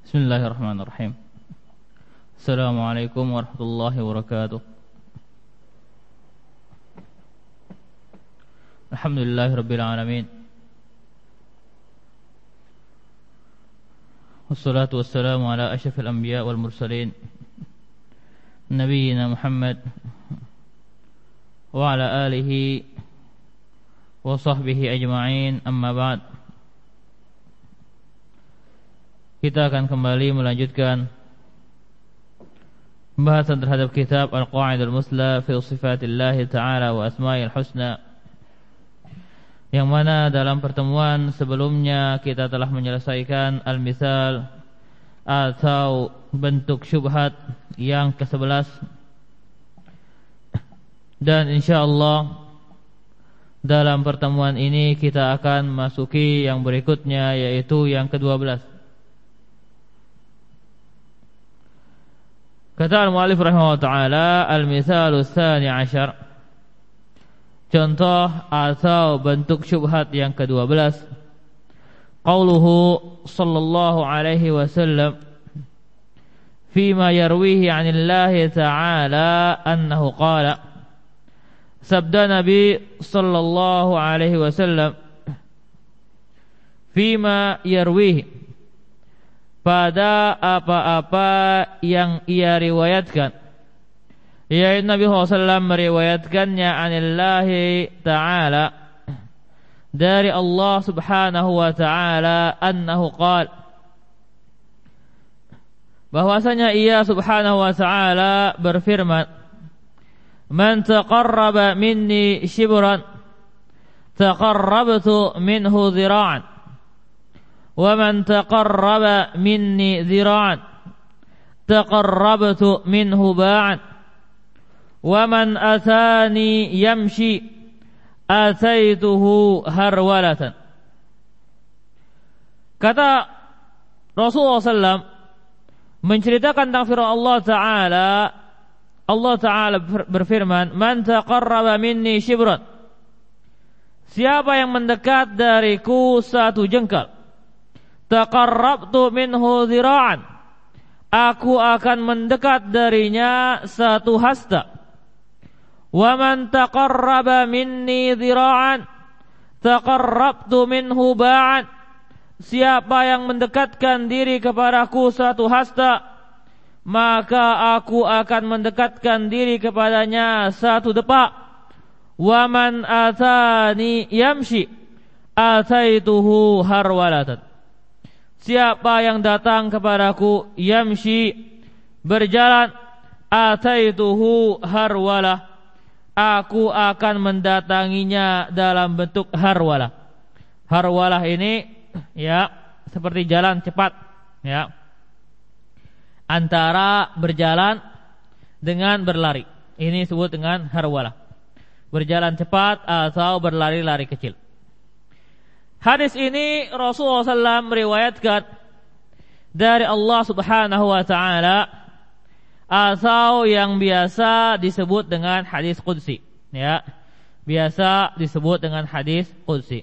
Bismillahirrahmanirrahim. Assalamualaikum warahmatullahi wabarakatuh. Alhamdulillahirabbil alamin. Wassalatu wassalamu ala asyrafil anbiya wal mursalin nabiyyina Muhammad wa ala alihi wa sahbihi ajma'in, amma ba'd. Kita akan kembali melanjutkan pembahasan terhadap kitab Al-Qa'idul Musla fi Sifatillahi Ta'ala wa Asma'il Husna, yang mana dalam pertemuan sebelumnya kita telah menyelesaikan al-misal atau bentuk syubhat yang ke-11, dan insyaallah dalam pertemuan ini kita akan masuki yang berikutnya, yaitu yang ke-12. Kata al-mu'allif rahimahullah ta'ala, al-mithalu tsani asyar, contoh atau bentuk syubhat yang ke-12, qauluhu sallallahu alaihi wasallam fima yarwihi 'anillahi ta'ala annahu qala, sabda Nabi sallallahu alaihi wasallam fima yarwihi, pada apa-apa yang ia riwayatkan, yaitu Nabi SAW meriwayatkannya anillahi ta'ala, dari Allah subhanahu wa ta'ala, annahu qala, bahwasanya ia subhanahu wa ta'ala berfirman, man taqarraba minni shibran taqarrabtu minhu dhira'an, wa man taqarraba minni dhira'an taqarrabtu minhu ba'an, wa man atani yamshi ataituhu harwalatan. Kata Rasulullah SAW menceritakan tentang firman Allah Ta'ala. Allah Ta'ala berfirman, man taqarraba minni shibran, siapa yang mendekat dariku satu jengkal, taqarrabtu minhu dhira'an, aku akan mendekat darinya satu hasta. Wa man taqarraba minni dhira'an taqarrabtu minhu ba'an, siapa yang mendekatkan diri kepadaku satu hasta, maka aku akan mendekatkan diri kepadanya satu depak. Wa man atani yamshi ataituhu harwalatan, siapa yang datang kepadaku yamshi, berjalan, ataituhu harwalah, aku akan mendatanginya dalam bentuk harwalah. Harwalah ini ya seperti jalan cepat, ya, antara berjalan dengan berlari. Ini disebut dengan harwalah, berjalan cepat atau berlari-lari kecil. Hadis ini Rasulullah SAW meriwayatkan dari Allah Subhanahu wa ta'ala, atau yang biasa disebut dengan hadis qudsi, ya, biasa disebut dengan hadis qudsi.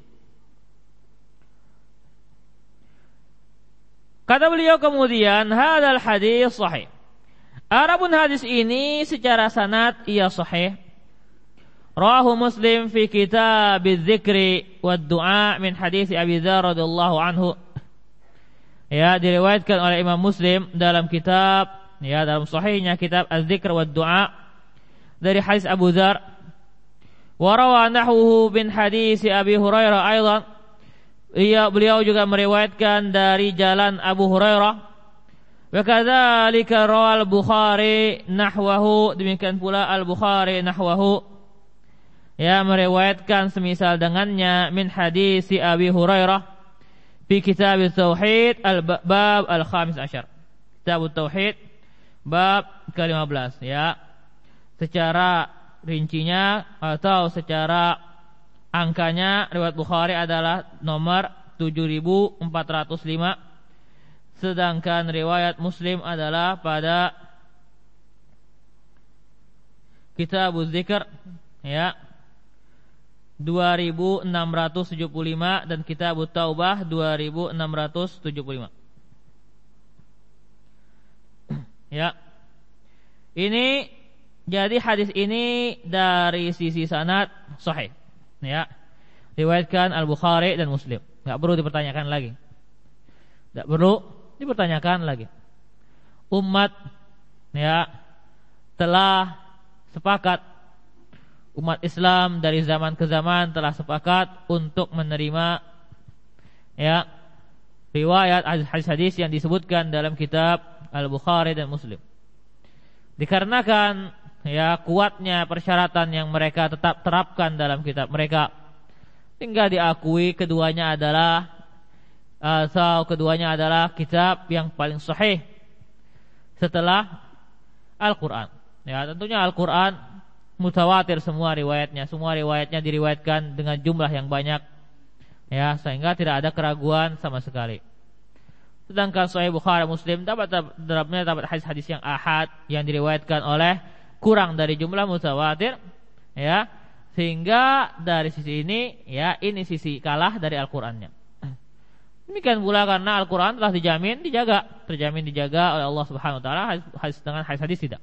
Kata beliau kemudian, hadzal hadis sahih. Adapun hadis ini secara sanad ia sahih. Rawahu Muslim fi kitab az-zikri wad du'a min hadis Abi Dzar radhiyallahu anhu. Ya, diriwayatkan oleh Imam Muslim dalam kitab, ya, dalam sahihnya kitab az-zikr wad du'a dari hadis Abu Dzar. Wa rawa nahwuhu min hadis Abi Hurairah aidan. Beliau juga meriwayatkan dari jalan Abu Hurairah. Wa kadzalika rawal Bukhari nahwahu, demikian pula Al-Bukhari nahwahu, ya, meriwayatkan semisal dengannya min hadis Abi Hurairah fi kitab at-tauhid al-bab al-khamis asyar, kitab at-tauhid bab ke-15, ya. Secara rincinya atau secara angkanya riwayat Bukhari adalah nomor 7405, sedangkan riwayat Muslim adalah pada kitab az-zikr, ya, 2675, dan kitab Taubah 2675. Ya. Ini jadi hadis ini dari sisi sanad sahih. Ya. Riwayatkan Al-Bukhari dan Muslim. Enggak perlu dipertanyakan lagi. Enggak perlu dipertanyakan lagi. Umat ya telah sepakat, umat Islam dari zaman ke zaman telah sepakat untuk menerima ya riwayat hadis-hadis yang disebutkan dalam kitab Al-Bukhari dan Muslim. Dikarenakan ya kuatnya persyaratan yang mereka tetap terapkan dalam kitab mereka, hingga diakui keduanya adalah kitab yang paling sahih setelah Al-Quran. Ya, tentunya Al-Quran mutawatir semua riwayatnya diriwayatkan dengan jumlah yang banyak, ya, sehingga tidak ada keraguan sama sekali. Sedangkan Sahih Bukhari Muslim dapat hadis-hadis yang ahad yang diriwayatkan oleh kurang dari jumlah mutawatir, ya, sehingga dari sisi ini, ya, ini sisi kalah dari Al-Qurannya. Demikian pula karena Al-Quran telah terjamin dijaga oleh Allah Subhanahu Wa Taala, dengan hadis-hadis tidak.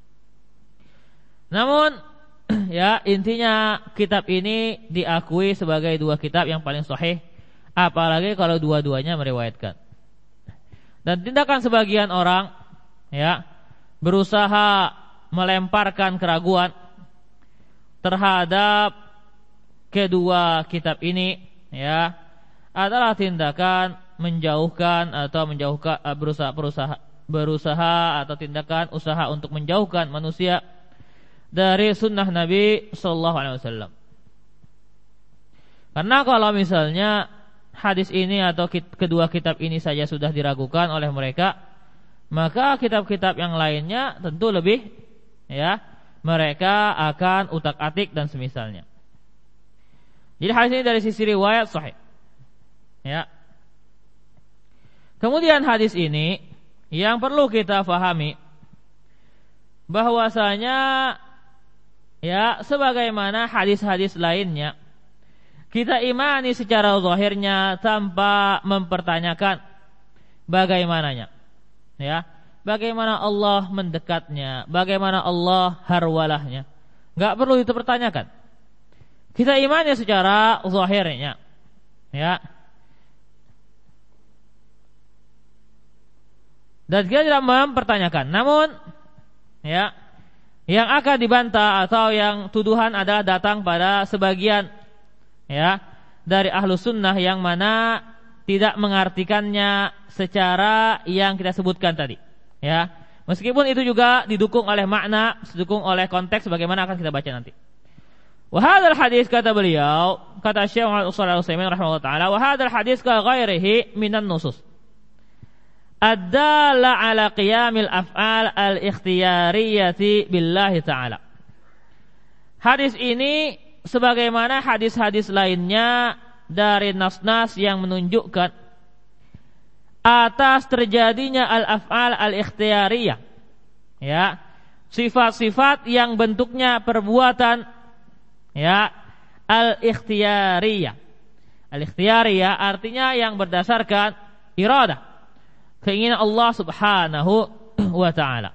Namun, ya, intinya kitab ini diakui sebagai dua kitab yang paling sahih, apalagi kalau dua-duanya meriwayatkan. Dan tindakan sebagian orang, ya, berusaha melemparkan keraguan terhadap kedua kitab ini, ya, adalah tindakan berusaha atau tindakan usaha untuk menjauhkan manusia dari sunnah Nabi Sallallahu Alaihi Wasallam. Karena kalau misalnya hadis ini atau kedua kitab ini saja sudah diragukan oleh mereka, maka kitab-kitab yang lainnya tentu lebih, ya, mereka akan utak-atik dan semisalnya. Jadi hadis ini dari sisi riwayat sahih. Ya. Kemudian hadis ini yang perlu kita fahami bahwasanya, ya, sebagaimana hadis-hadis lainnya, kita imani secara zahirnya tanpa mempertanyakan bagaimananya, ya, bagaimana Allah mendekatnya, bagaimana Allah harwalahnya, enggak perlu itu pertanyakan. Kita imani secara zahirnya, ya. Dan kita tidak mempertanyakan. Namun, ya, yang akan dibantah atau yang tuduhan adalah datang pada sebagian, ya, dari ahlu sunnah yang mana tidak mengartikannya secara yang kita sebutkan tadi, ya. Meskipun itu juga didukung oleh makna, didukung oleh konteks sebagaimana akan kita baca nanti. Wa hadzal hadis, kata beliau, kata Syekh Shalih Al-Utsaimin rahimahullah taala, wa hadzal hadis ka ghairihi minan nusus ad-dalla ala qiyamil af'al al-ikhtiyariyati billahi ta'ala. Hadis ini sebagaimana hadis-hadis lainnya dari nas-nas yang menunjukkan atas terjadinya al-af'al al-ikhtiyariyah, ya, sifat-sifat yang bentuknya perbuatan, ya, al-ikhtiyariyah. Al-ikhtiyariyah artinya yang berdasarkan iradah, keinginan Allah Subhanahu wa Ta'ala.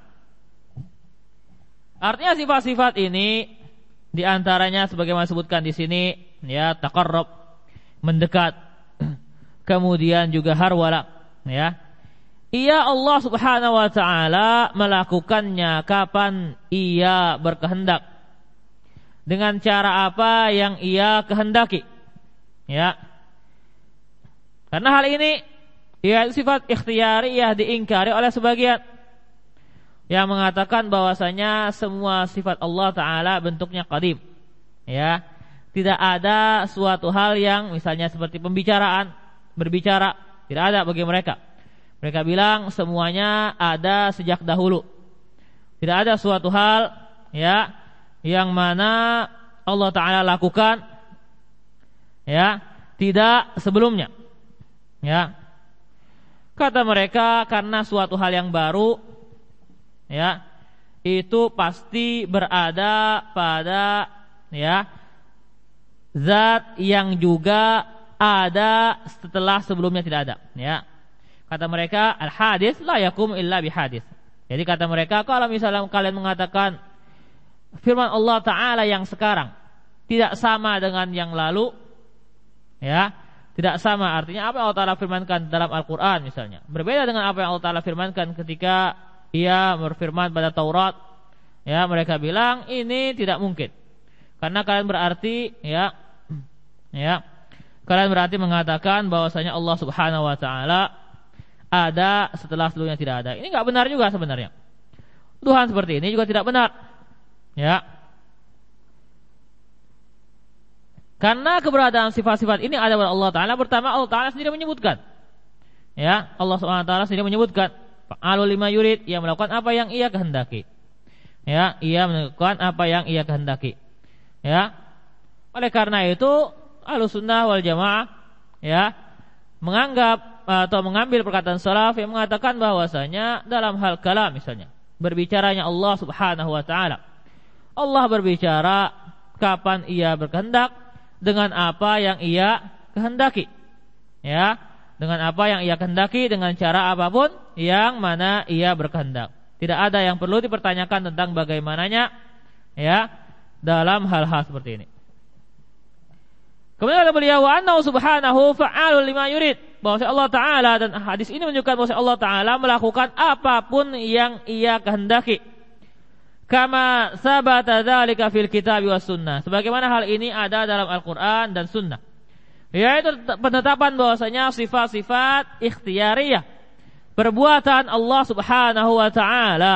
Artinya sifat-sifat ini diantaranya sebagaimana disebutkan di sini, ya, taqarrub, mendekat, kemudian juga harwala, ya. Ia Allah Subhanahu wa Ta'ala melakukannya kapan ia berkehendak, dengan cara apa yang ia kehendaki, ya. Karena hal ini, ya, sifat ikhtiyariyah diingkari oleh sebagian yang mengatakan bahwasanya semua sifat Allah Ta'ala bentuknya qadim, ya. Tidak ada suatu hal yang misalnya seperti berbicara, tidak ada bagi mereka. Mereka bilang semuanya ada sejak dahulu. Tidak ada suatu hal, ya, yang mana Allah Ta'ala lakukan, ya, tidak sebelumnya, ya. Kata mereka karena suatu hal yang baru, ya, itu pasti berada pada, ya, zat yang juga ada setelah sebelumnya tidak ada, ya. Kata mereka al-hadis la yakum illa bihadis. Jadi kata mereka, kalau misalnya kalian mengatakan firman Allah Ta'ala yang sekarang tidak sama dengan yang lalu, ya, tidak sama, artinya apa yang Allah Ta'ala firmankan dalam Al-Quran misalnya berbeda dengan apa yang Allah Ta'ala firmankan ketika Ia berfirman pada Taurat, ya, mereka bilang ini tidak mungkin, karena kalian berarti, ya, kalian berarti mengatakan bahwasanya Allah Subhanahu Wa Ta'ala ada setelah sebelumnya tidak ada. Ini nggak benar juga sebenarnya. Tuhan seperti ini juga tidak benar, ya. Karena keberadaan sifat-sifat ini ada pada Allah Ta'ala. Pertama, Allah Ta'ala sendiri menyebutkan, ya, Allah Subhanahu Wa Ta'ala sendiri menyebutkan fa'alul lima yurid, Ia melakukan apa yang Ia kehendaki, ya, Ia melakukan apa yang Ia kehendaki, ya. Oleh karena itu Ahlus Sunnah wal Jamaah, ya, menganggap atau mengambil perkataan salaf yang mengatakan bahwasanya dalam hal kalam misalnya, berbicaranya Allah Subhanahu Wa Ta'ala, Allah berbicara kapan Ia berkehendak, dengan apa yang Ia kehendaki, ya, dengan apa yang Ia kehendaki, dengan cara apapun yang mana Ia berkehendak. Tidak ada yang perlu dipertanyakan tentang bagaimananya, ya, dalam hal-hal seperti ini. Kemudian kata beliau, wa annahu subhanahu fa'alul lima yurid, bahwa Allah Ta'ala, dan hadis ini menunjukkan bahwa Allah Ta'ala melakukan apapun yang Ia kehendaki. Kama sabata dzalika fil kitab was sunnah, sebagaimana hal ini ada dalam Al-Qur'an dan sunnah, yaitu penetapan bahwasanya sifat-sifat ikhtiyariyah, perbuatan Allah Subhanahu Wa Ta'ala.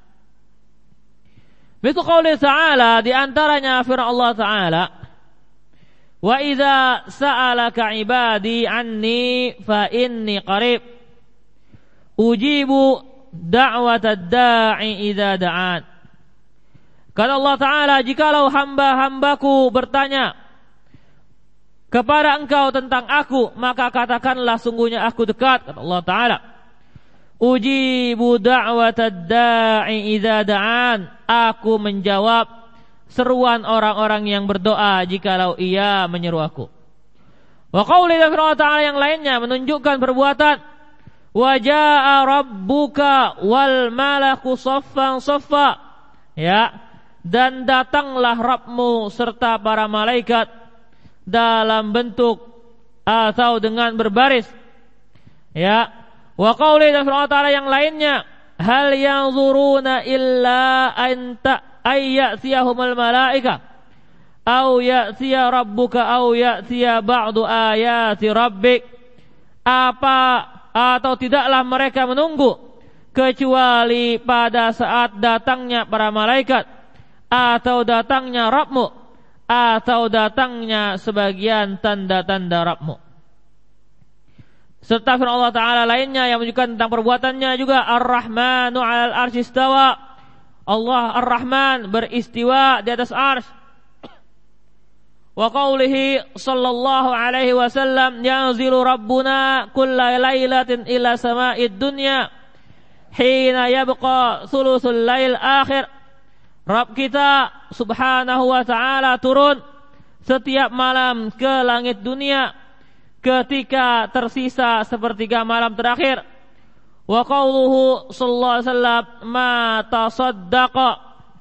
Mithlu qouli ta'ala, di antaranya firman Allah Ta'ala, wa idza sa'alaka ibadi anni fa inni qarib ujibu da'watad da'i idza da'an. Kata Allah Ta'ala, jikalau hamba-hambaku bertanya kepada engkau tentang aku, maka katakanlah sungguhnya aku dekat. Kata Allah Ta'ala, ujibu da'watad da'i idza da'an, aku menjawab seruan orang-orang yang berdoa jikalau ia menyeru aku. Wa qauli Allah Ta'ala yang lainnya menunjukkan perbuatan, wa jaa'a rabbuka wal malaku saffan saffa, ya, dan datanglah Rabbmu serta para malaikat dalam bentuk atau dengan berbaris, ya. Wa qauli Allah Ta'ala yang lainnya, hal yanzuruna illa anta ayyatiyahumul malaika au ya'tiya rabbuka au ya'tiya ba'du ayati rabbik, apa atau tidaklah mereka menunggu kecuali pada saat datangnya para malaikat, atau datangnya Rabbmu, atau datangnya sebagian tanda-tanda Rabbmu. Serta firman Allah Ta'ala lainnya yang menunjukkan tentang perbuatannya juga, Ar-Rahmanu 'alal arsy istawa, Allah Ar-Rahman beristiwa di atas arsy. Wa qaulihi sallallahu alaihi wasallam, yanzilu rabbuna kulla lailatin ila sama'id dunya hina yabqa thuluthul lail akhir. Rabb kita Subhanahu Wa Ta'ala turun setiap malam ke langit dunia ketika tersisa sepertiga malam terakhir. Wa qauluhu sallallahu alaihi wasallam, ma tasaddaqa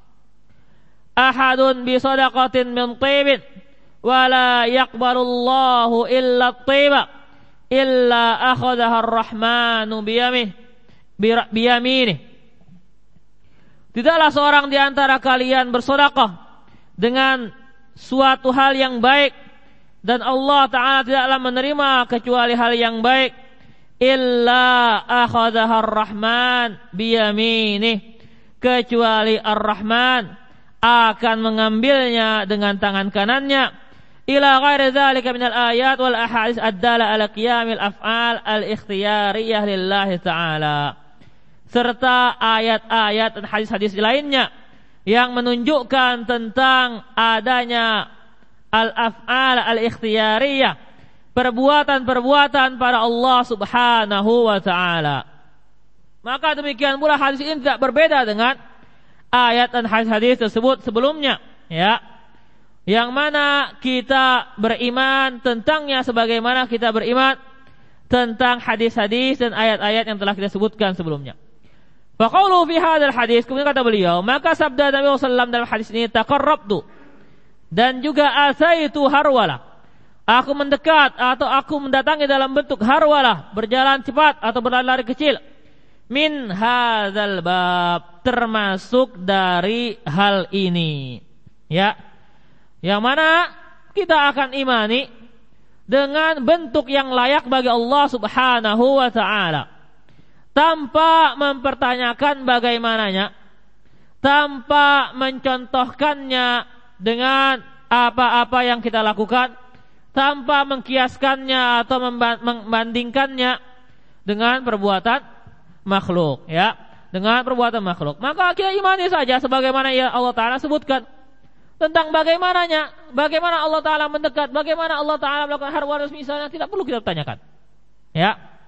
ahadun bi sadaqatin min tibin wa la yaqbalullahu illa at-tiba illa akhadhaha ar-rahmanu biyaminih. Tidaklah seorang di antara kalian bersedekah dengan suatu hal yang baik, dan Allah Ta'ala tidaklah menerima kecuali hal yang baik, illa akhadhaha ar-rahman biyaminih, kecuali ar-rahman akan mengambilnya dengan tangan kanannya, ila ghairi dzalika minal ayat wal ahadits ad-dala ala qiyamil af'al al-ikhtiyariyah lillahi ta'ala, serta ayat-ayat dan hadis-hadis lainnya yang menunjukkan tentang adanya al-af'al al-ikhtiyariyah, perbuatan-perbuatan para Allah Subhanahu Wa Ta'ala. Maka demikian pula hadis ini tidak berbeda dengan ayat dan hadis-hadis tersebut sebelumnya, ya, yang mana kita beriman tentangnya sebagaimana kita beriman tentang hadis-hadis dan ayat-ayat yang telah kita sebutkan sebelumnya. Faqaulu fi hadzal hadis, kemudian kata beliau, maka sabda Nabi SAW dalam hadis ini, taqarrabtu, dan juga asaitu harwala, aku mendekat atau aku mendatangi dalam bentuk harwala, berjalan cepat atau berlari kecil, min hadzal bab, termasuk dari hal ini, ya, yang mana kita akan imani dengan bentuk yang layak bagi Allah Subhanahu wa ta'ala, tanpa mempertanyakan bagaimananya, tanpa mencontohkannya dengan apa-apa yang kita lakukan, tanpa mengkiaskannya atau membandingkannya dengan perbuatan makhluk, ya, dengan perbuatan makhluk. Maka kita imani saja sebagaimana yang Allah Ta'ala sebutkan tentang bagaimananya, bagaimana Allah Ta'ala mendekat, bagaimana Allah Ta'ala melakukan harwaras misalnya, tidak perlu kita tanyakan, ya.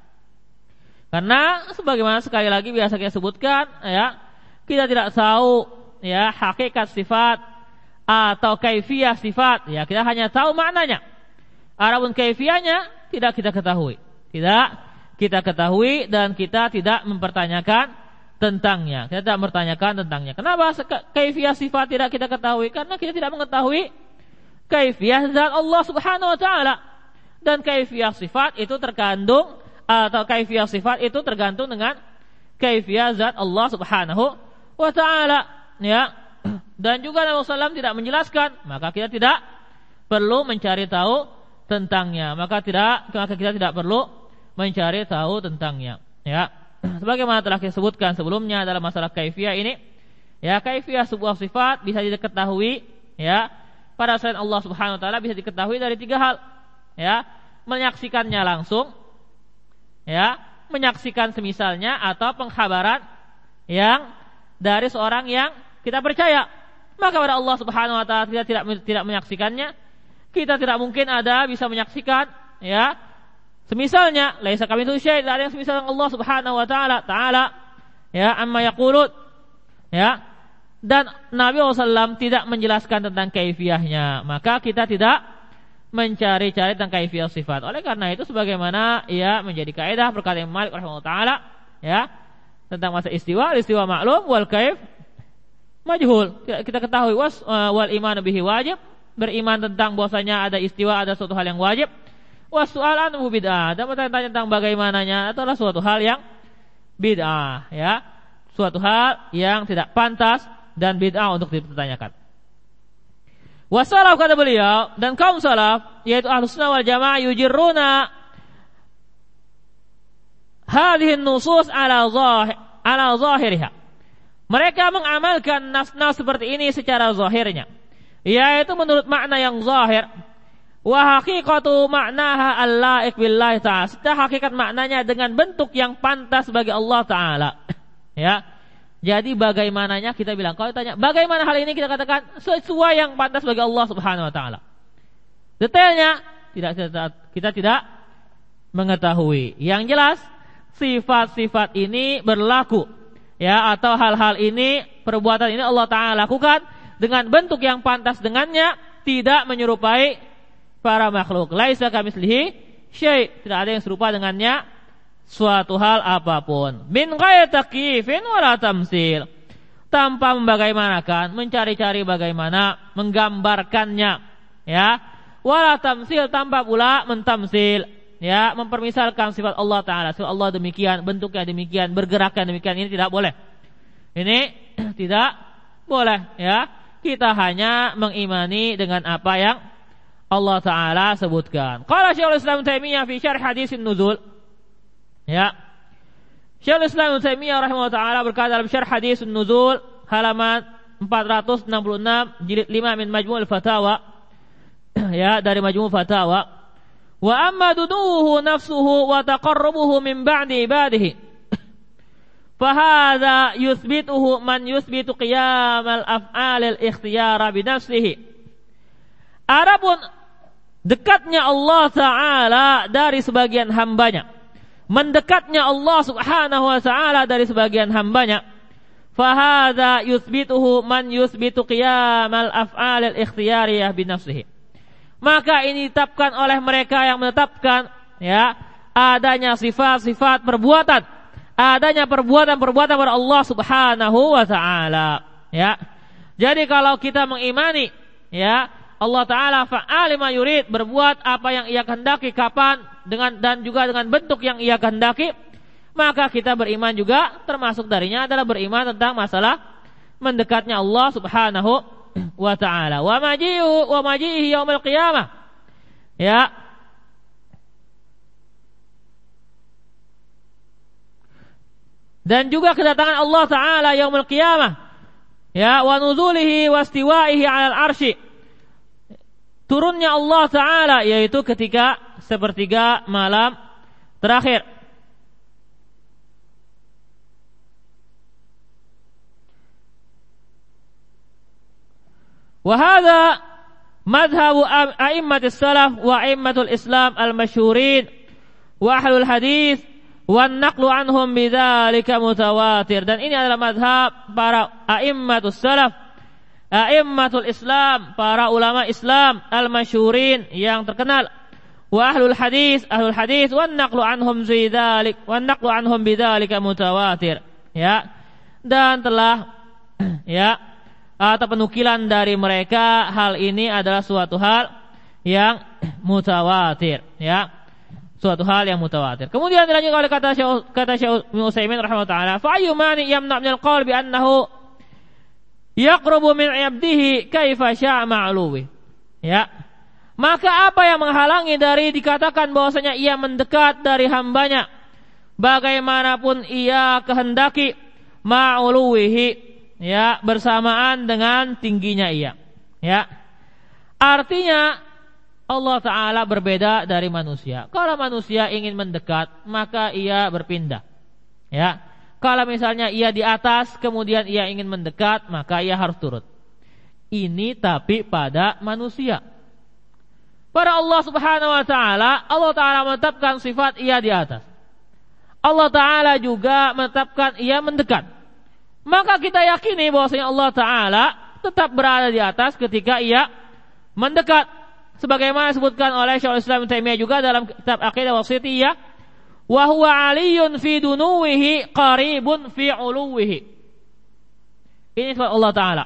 Karena sebagaimana sekali lagi biasa kita sebutkan, ya, kita tidak tahu, ya, hakikat sifat atau kaifiyah sifat, ya, kita hanya tahu maknanya. Adapun kaifiyahnya tidak kita ketahui, tidak kita ketahui, dan kita tidak mempertanyakan tentangnya. Kita tidak mempertanyakan tentangnya. Kenapa kaifiyah sifat tidak kita ketahui? Karena kita tidak mengetahui kaifiyah zat Allah Subhanahu wa ta'ala. Dan kaifiyah sifat itu terkandung, atau kaifiyah sifat itu tergantung dengan kaifiyah zat Allah Subhanahu wa ta'ala, ya. Dan juga Nabi SAW tidak menjelaskan, maka kita tidak perlu mencari tahu tentangnya. Maka kita tidak perlu mencari tahu tentangnya, ya. Sebagaimana telah kita sebutkan sebelumnya dalam masalah kaifiyah ini, ya, kaifiyah sebuah sifat bisa diketahui, ya, pada selain Allah Subhanahu wa ta'ala bisa diketahui dari 3 hal, ya. Menyaksikannya langsung, ya, menyaksikan semisalnya, atau pengkhabaran yang dari seorang yang kita percaya. Maka pada Allah Subhanahu wa ta'ala kita tidak menyaksikannya, kita tidak mungkin ada bisa menyaksikan, ya, semisalnya laisa kamitslihi syai', tidak ada yang semisal Allah Subhanahu wa ta'ala, ya, amma yaqulun, ya. Dan Nabi SAW tidak menjelaskan tentang kaifiyahnya, maka kita tidak mencari-cari tentang kaifiyah sifat. Oleh karena itu, sebagaimana ya menjadi kaidah perkataan Imam Malik rahimahullah taala, ya, tentang masa istiwa maklum wal kaif majhul. Kita ketahui wal iman bihi wajib, beriman tentang bahwasanya ada istiwa, ada suatu hal yang wajib. Was soal anhu bid'ah, dan bertanya tentang bagaimananya adalah suatu hal yang bid'ah, ya, suatu hal yang tidak pantas dan bid'ah untuk dipertanyakan. Wasalaf, kata beliau, dan kaum salaf, yaitu Ahlus Sunnah wal Jamaah, yujirruna hadhihi nusus ala zahiriha. Mereka mengamalkan nas-nas seperti ini secara zahirnya, yaitu menurut makna yang zahir. Wa haqiqatu ma'naha al-la'iq billahi ta'ala, setelah hakikat maknanya dengan bentuk yang pantas bagi Allah Ta'ala, ya. Jadi bagaimananya kita bilang, kalau ditanya bagaimana hal ini, kita katakan sesuai yang pantas bagi Allah Subhanahu wa ta'ala. Detailnya kita tidak mengetahui. Yang jelas sifat-sifat ini berlaku, ya, atau hal-hal ini, perbuatan ini Allah Ta'ala lakukan dengan bentuk yang pantas dengannya, tidak menyerupai para makhluk. Laisa kamitslihi syai', tidak ada yang serupa dengannya suatu hal apapun. Min ghairi takyifin wala tamtsil, tanpa membagaimanakan, mencari-cari bagaimana menggambarkannya, ya. Wala tamtsil, tanpa pula mentamsil, ya, mempermisalkan sifat Allah Ta'ala. Sifat Allah demikian, bentuknya demikian, bergeraknya demikian, ini tidak boleh. Ini tidak boleh, ya. Kita hanya mengimani dengan apa yang Allah Ta'ala sebutkan. Qala Syekhul Islam Taimiyah fi syarh hadisin nuzul, ya, Syekhul Islam Ibnu Taimiyah rahimahullah taala berkata dalam syarh hadis nuzul halaman 466 jilid 5 min Majmu' al-Fatawa, ya, dari Majmu' Fatawa, wa amma dunuhu nafsuhu wa taqarrubuhu min ba'di ibadihi fa hadza yuthbituhu man yuthbitu qiyam al-af'al al-ikhtiyara bi nafsihi. Adapun dekatnya Allah Ta'ala dari sebagian hambanya, mendekatnya Allah Subhanahu wa ta'ala dari sebagian hambanya, fahadha yuthbituhu man yuthbitu qiyamal af'al al-ikhtiyariyah binafsihi. Maka ini ditetapkan oleh mereka yang menetapkan, ya, adanya sifat-sifat perbuatan adanya perbuatan-perbuatan pada Allah Subhanahu wa taala, ya. Jadi kalau kita mengimani, ya, Allah taala fa'al lima yurid, berbuat apa yang Ia kehendaki, kapan, dan juga dengan bentuk yang Ia kehendaki, maka kita beriman juga, termasuk darinya adalah beriman tentang masalah mendekatnya Allah Subhanahu wa taala. Wa maji'ihi yaumil qiyamah. Ya. Dan juga kedatangan Allah taala yaumil qiyamah. Ya, wa nuzulihi wa istiwa'ihi 'alal 'arsy. Turunnya Allah taala yaitu ketika sepertiga malam terakhir. Wa hadha madhhabu a'immatis salaf wa a'immatul Islam al-masyhurin wa ahlul hadis wan naqlu anhum bidzalika mutawatir. Dan ini adalah madhab para a'immatus salaf, a'immatul Islam, para ulama Islam al-masyhurin yang terkenal, wa ahlul hadis wan naqlu anhum bidzalika mutawatir, ya. Dan telah, ya, atau penukilan dari mereka hal ini adalah suatu hal yang mutawatir, ya. Suatu hal yang mutawatir. Kemudian dilanjutkan oleh kata Syekh Utsaimin rahimahullah taala, fa ayyumani yamna' min al-qaul bi annahu yaqrubu min 'abdihi kaifa syaa ma'luwi. Ya. Maka apa yang menghalangi dari dikatakan bahwasanya ia mendekat dari hambanya bagaimanapun ia kehendaki, ma'luwihi, ya, bersamaan dengan tingginya ia. Ya. Artinya Allah Ta'ala berbeda dari manusia. Kalau manusia ingin mendekat, maka ia berpindah, ya. Kalau misalnya ia di atas, kemudian ia ingin mendekat, maka ia harus turun. Ini tapi pada manusia. Pada Allah Subhanahu wa Ta'ala, Allah Ta'ala menetapkan sifat ia di atas. Allah Ta'ala juga menetapkan ia mendekat. Maka kita yakini bahwasanya Allah Ta'ala tetap berada di atas ketika ia mendekat. Sebagaimana disebutkan oleh Syekhul Islam Ibnu Taimiyah juga dalam kitab Aqidah Wasithiyah, wa huwa 'aliyyun fi dunuwihi qaribun fi 'uluwihi. Ini sifat Allah Ta'ala.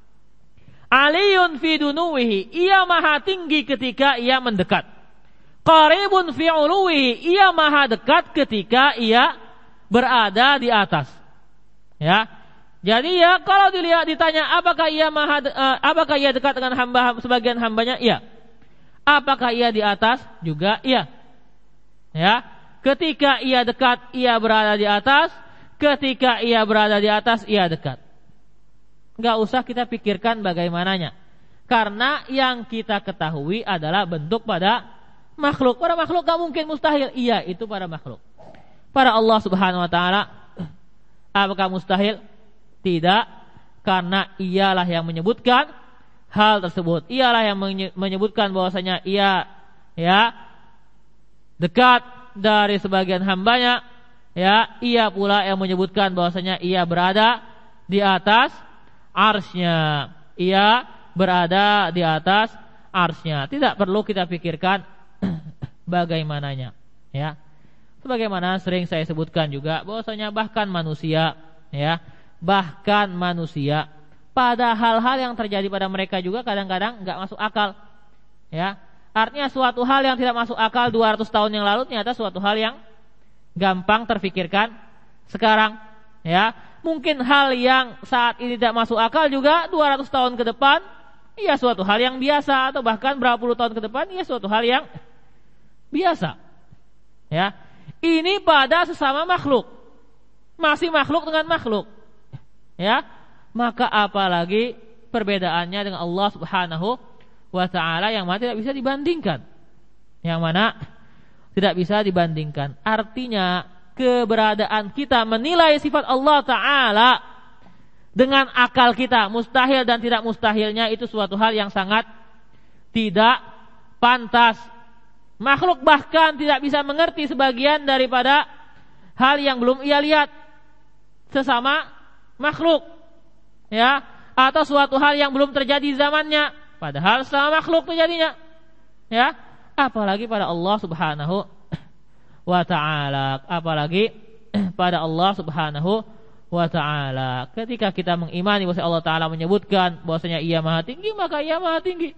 'Aliyyun fi dunuwihi, ia maha tinggi ketika ia mendekat. Qaribun fi 'uluwihi, ia maha dekat ketika ia berada di atas. Ya. Jadi ya, kalau ditanya apakah ia dekat dengan sebagian hambanya? Iya. Apakah ia di atas? Juga iya. Ya. Ketika ia dekat, ia berada di atas. Ketika ia berada di atas, ia dekat. Enggak usah kita pikirkan bagaimananya. Karena yang kita ketahui adalah bentuk pada makhluk. Pada makhluk gak mungkin, mustahil. Iya, itu pada makhluk. Pada Allah Subhanahu wa Ta'ala, apakah mustahil? Tidak. Karena ialah yang menyebutkan hal tersebut. Ialah yang menyebutkan bahwasanya ia, ya, dekat dari sebagian hambanya, ya. Ia pula yang menyebutkan bahwasanya ia berada di atas arsy-Nya. Ia berada di atas arsy-Nya. Tidak perlu kita pikirkan bagaimananya, ya. Sebagaimana sering saya sebutkan juga bahwasanya bahkan manusia, ya, bahkan manusia pada hal-hal yang terjadi pada mereka juga kadang-kadang enggak masuk akal, ya. Artinya suatu hal yang tidak masuk akal 200 tahun yang lalu ternyata suatu hal yang gampang terfikirkan sekarang, ya. Mungkin hal yang saat ini tidak masuk akal juga 200 tahun ke depan iya suatu hal yang biasa, atau bahkan berapa puluh tahun ke depan iya suatu hal yang biasa, ya. Ini pada sesama makhluk, masih makhluk dengan makhluk, ya. Maka apalagi perbedaannya dengan Allah Subhanahu wa Ta'ala yang mana tidak bisa dibandingkan. Yang mana tidak bisa dibandingkan. Artinya keberadaan kita menilai sifat Allah Ta'ala dengan akal kita, mustahil dan tidak mustahilnya, itu suatu hal yang sangat tidak pantas. Makhluk bahkan tidak bisa mengerti sebagian daripada hal yang belum ia lihat, sesama makhluk, ya, atau suatu hal yang belum terjadi zamannya, padahal sama makhluk terjadinya, ya. Apalagi pada Allah Subhanahu wa Ta'ala, apalagi pada Allah Subhanahu wa ta'ala. Ketika kita mengimani bahwa Allah Ta'ala menyebutkan bahwasanya Ia Maha Tinggi, maka Ia Maha Tinggi.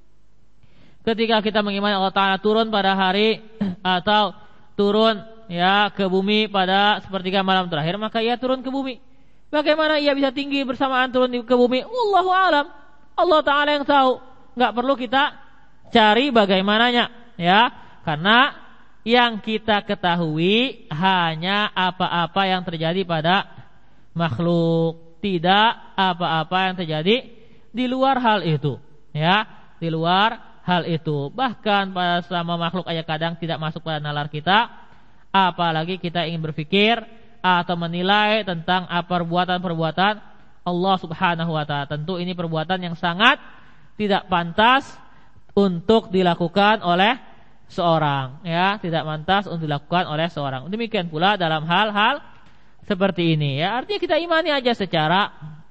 Ketika kita mengimani Allah Ta'ala turun pada hari atau turun ke bumi pada sepertiga malam terakhir, maka Ia turun ke bumi. Bagaimana Ia bisa tinggi bersamaan turun ke bumi? Wallahu a'lam. Allah Ta'ala yang tahu. Enggak perlu kita cari bagaimananya, karena yang kita ketahui hanya apa-apa yang terjadi pada makhluk, tidak apa-apa yang terjadi di luar hal itu, di luar hal itu. Bahkan pada sama makhluk aja kadang tidak masuk pada nalar kita, apalagi kita ingin berpikir atau menilai tentang perbuatan-perbuatan Allah Subhanahu wa ta'ala. Tentu ini perbuatan yang sangat tidak pantas untuk dilakukan oleh seorang, tidak pantas untuk dilakukan oleh seorang. Demikian pula dalam hal-hal seperti ini, artinya kita imani aja secara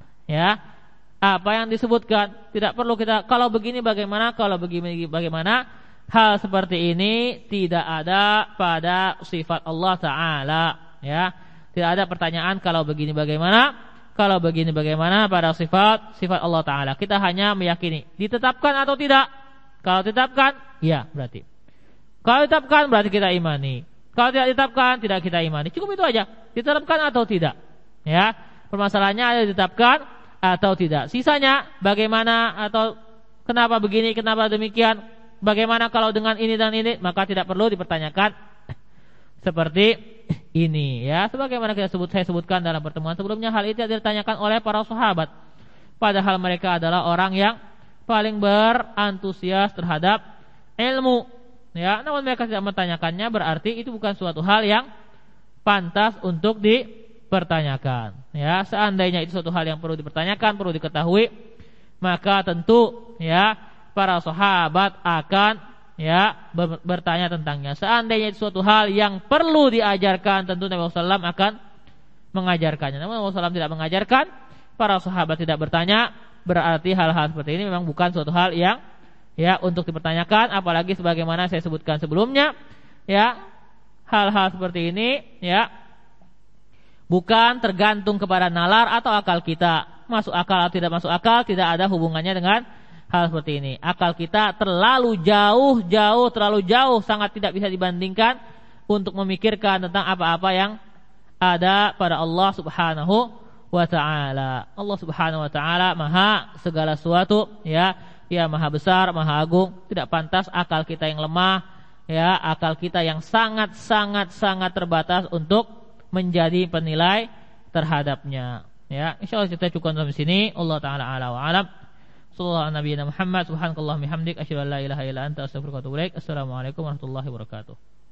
apa yang disebutkan. Tidak perlu kita kalau begini bagaimana, kalau begini bagaimana. Hal seperti ini tidak ada pada sifat Allah Ta'ala, Tidak ada pertanyaan kalau begini bagaimana, kalau begini bagaimana pada sifat Allah Ta'ala. Kita hanya meyakini ditetapkan atau tidak. Kalau ditetapkan, berarti. Kalau ditetapkan berarti kita imani. Kalau tidak ditetapkan, tidak kita imani. Cukup itu aja. Ditetapkan atau tidak. Permasalahannya ada ditetapkan atau tidak. Sisanya bagaimana atau kenapa begini, kenapa demikian, bagaimana kalau dengan ini dan ini, maka tidak perlu dipertanyakan seperti ini, Sebagaimana saya sebutkan dalam pertemuan sebelumnya, hal itu ditanyakan oleh para sahabat. Padahal mereka adalah orang yang paling berantusias terhadap ilmu, namun mereka tidak menanyakannya, berarti itu bukan suatu hal yang pantas untuk dipertanyakan. Seandainya itu suatu hal yang perlu dipertanyakan, perlu diketahui, maka tentu para sahabat akan bertanya tentangnya. Seandainya itu suatu hal yang perlu diajarkan, tentu Nabi SAW akan mengajarkannya. Namun Nabi SAW tidak mengajarkan, para sahabat tidak bertanya, berarti hal-hal seperti ini memang bukan suatu hal yang untuk dipertanyakan. Apalagi sebagaimana saya sebutkan sebelumnya, hal-hal seperti ini bukan tergantung kepada nalar atau akal kita. Masuk akal atau tidak masuk akal tidak ada hubungannya dengan hal seperti ini. Akal kita terlalu jauh, sangat tidak bisa dibandingkan untuk memikirkan tentang apa-apa yang ada pada Allah Subhanahu wa ta'ala. Allah Subhanahu wa ta'ala maha segala sesuatu, Dia maha besar, maha agung. Tidak pantas akal kita yang lemah, akal kita yang sangat terbatas untuk menjadi penilai terhadapnya. Insyaallah kita cukupkan sampai sini. Allah taala ala wa alam. Sallallahu alaihi Muhammad subhanakallah bihamdik asyhadu an la ilaha illa anta astaghfiruka wa atubu ilaik. Assalamualaikum warahmatullahi wabarakatuh.